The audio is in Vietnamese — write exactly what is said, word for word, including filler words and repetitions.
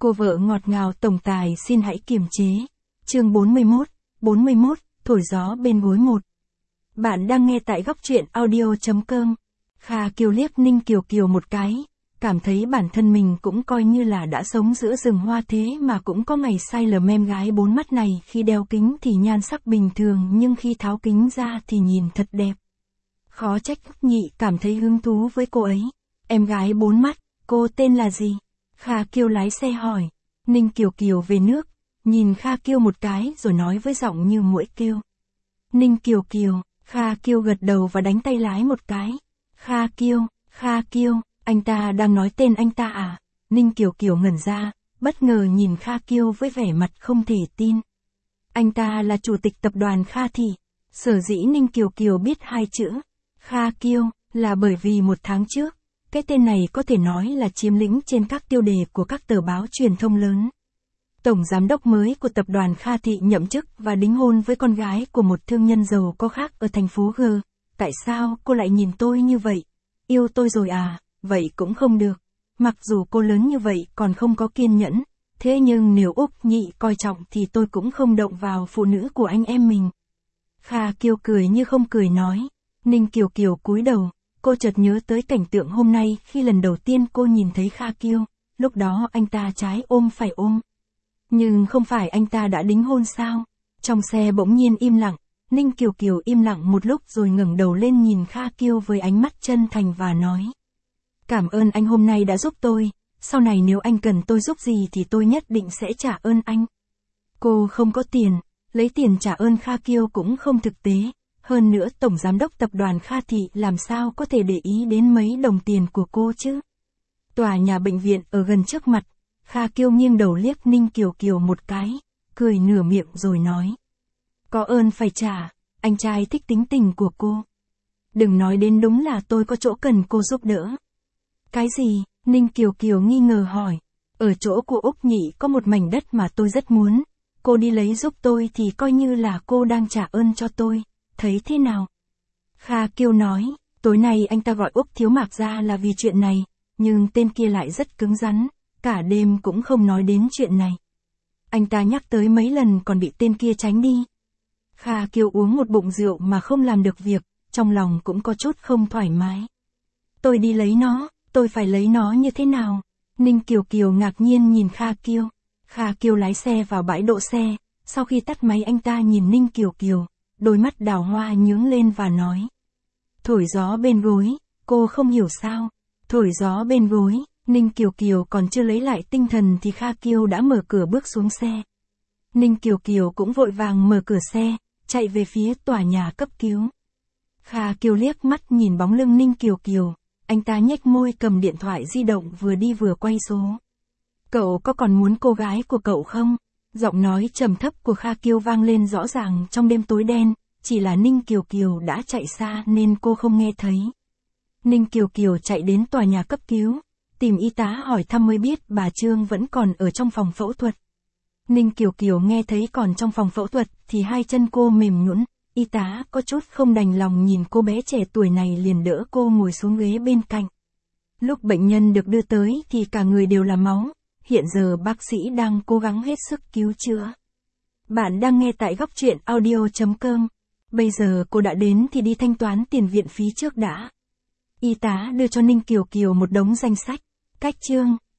Cô vợ ngọt ngào tổng tài xin hãy kiềm chế. Chương bốn mươi mốt, bốn mươi mốt, thổi gió bên gối một. Bạn đang nghe tại góc truyện audio chấm com. Kha Kiều liếc Ninh Kiều Kiều một cái, cảm thấy bản thân mình cũng coi như là đã sống giữa rừng hoa thế mà cũng có ngày sai lầm. Em gái bốn mắt này khi đeo kính thì nhan sắc bình thường nhưng khi tháo kính ra thì nhìn thật đẹp. Khó trách Nhị cảm thấy hứng thú với cô ấy. Em gái bốn mắt, cô tên là gì? Kha Kiều lái xe hỏi. Ninh Kiều Kiều về nước, nhìn Kha Kiều một cái rồi nói với giọng như muỗi kêu. Ninh Kiều Kiều, Kha Kiều gật đầu và đánh tay lái một cái. Kha Kiều, Kha Kiều, anh ta đang nói tên anh ta à? Ninh Kiều Kiều ngẩn ra, bất ngờ nhìn Kha Kiều với vẻ mặt không thể tin. Anh ta là chủ tịch tập đoàn Kha Thị. Sở dĩ Ninh Kiều Kiều biết hai chữ Kha Kiều là bởi vì một tháng trước, cái tên này có thể nói là chiếm lĩnh trên các tiêu đề của các tờ báo truyền thông lớn. Tổng giám đốc mới của tập đoàn Kha Thị nhậm chức và đính hôn với con gái của một thương nhân giàu có khác ở thành phố G. Tại sao cô lại nhìn tôi như vậy? Yêu tôi rồi à? Vậy cũng không được. Mặc dù cô lớn như vậy còn không có kiên nhẫn, thế nhưng nếu Úc Nhị coi trọng thì tôi cũng không động vào phụ nữ của anh em mình. Kha Kiều cười như không cười nói. Ninh Kiều Kiều cúi đầu, cô chợt nhớ tới cảnh tượng hôm nay khi lần đầu tiên cô nhìn thấy Kha Kiều, lúc đó anh ta trái ôm phải ôm. Nhưng không phải anh ta đã đính hôn sao? Trong xe bỗng nhiên im lặng, Ninh Kiều Kiều im lặng một lúc rồi ngẩng đầu lên nhìn Kha Kiều với ánh mắt chân thành và nói. Cảm ơn anh hôm nay đã giúp tôi, sau này nếu anh cần tôi giúp gì thì tôi nhất định sẽ trả ơn anh. Cô không có tiền, lấy tiền trả ơn Kha Kiều cũng không thực tế, hơn nữa tổng giám đốc tập đoàn Kha Thị làm sao có thể để ý đến mấy đồng tiền của cô chứ? Tòa nhà bệnh viện ở gần trước mặt, Kha Kiều nghiêng đầu liếc Ninh Kiều Kiều một cái, cười nửa miệng rồi nói. Có ơn phải trả, anh trai thích tính tình của cô. Đừng nói đến đúng là tôi có chỗ cần cô giúp đỡ. Cái gì? Ninh Kiều Kiều nghi ngờ hỏi. Ở chỗ của Úc Nhị có một mảnh đất mà tôi rất muốn. Cô đi lấy giúp tôi thì coi như là cô đang trả ơn cho tôi. Thấy thế nào? Kha Kiều nói, tối nay anh ta gọi Úc Thiếu Mạc ra là vì chuyện này, nhưng tên kia lại rất cứng rắn, cả đêm cũng không nói đến chuyện này. Anh ta nhắc tới mấy lần còn bị tên kia tránh đi. Kha Kiều uống một bụng rượu mà không làm được việc, trong lòng cũng có chút không thoải mái. Tôi đi lấy nó, tôi phải lấy nó như thế nào? Ninh Kiều Kiều ngạc nhiên nhìn Kha Kiều. Kha Kiều lái xe vào bãi đỗ xe, sau khi tắt máy anh ta nhìn Ninh Kiều Kiều, đôi mắt đào hoa nhướng lên và nói. Thổi gió bên gối, cô không hiểu sao? Thổi gió bên gối, Ninh Kiều Kiều còn chưa lấy lại tinh thần thì Kha Kiều đã mở cửa bước xuống xe. Ninh Kiều Kiều cũng vội vàng mở cửa xe, chạy về phía tòa nhà cấp cứu. Kha Kiều liếc mắt nhìn bóng lưng Ninh Kiều Kiều, anh ta nhếch môi cầm điện thoại di động vừa đi vừa quay số. Cậu có còn muốn cô gái của cậu không? Giọng nói trầm thấp của Kha Kiều vang lên rõ ràng trong đêm tối đen, chỉ là Ninh Kiều Kiều đã chạy xa nên cô không nghe thấy. Ninh Kiều Kiều chạy đến tòa nhà cấp cứu, tìm y tá hỏi thăm mới biết bà Trương vẫn còn ở trong phòng phẫu thuật. Ninh Kiều Kiều nghe thấy còn trong phòng phẫu thuật thì hai chân cô mềm nhũn, y tá có chút không đành lòng nhìn cô bé trẻ tuổi này liền đỡ cô ngồi xuống ghế bên cạnh. Lúc bệnh nhân được đưa tới thì cả người đều là máu, hiện giờ bác sĩ đang cố gắng hết sức cứu chữa. Bạn đang nghe tại góc truyện audio chấm com. Bây giờ cô đã đến thì đi thanh toán tiền viện phí trước đã. Y tá đưa cho Ninh Kiều Kiều một đống danh sách. Cách chương,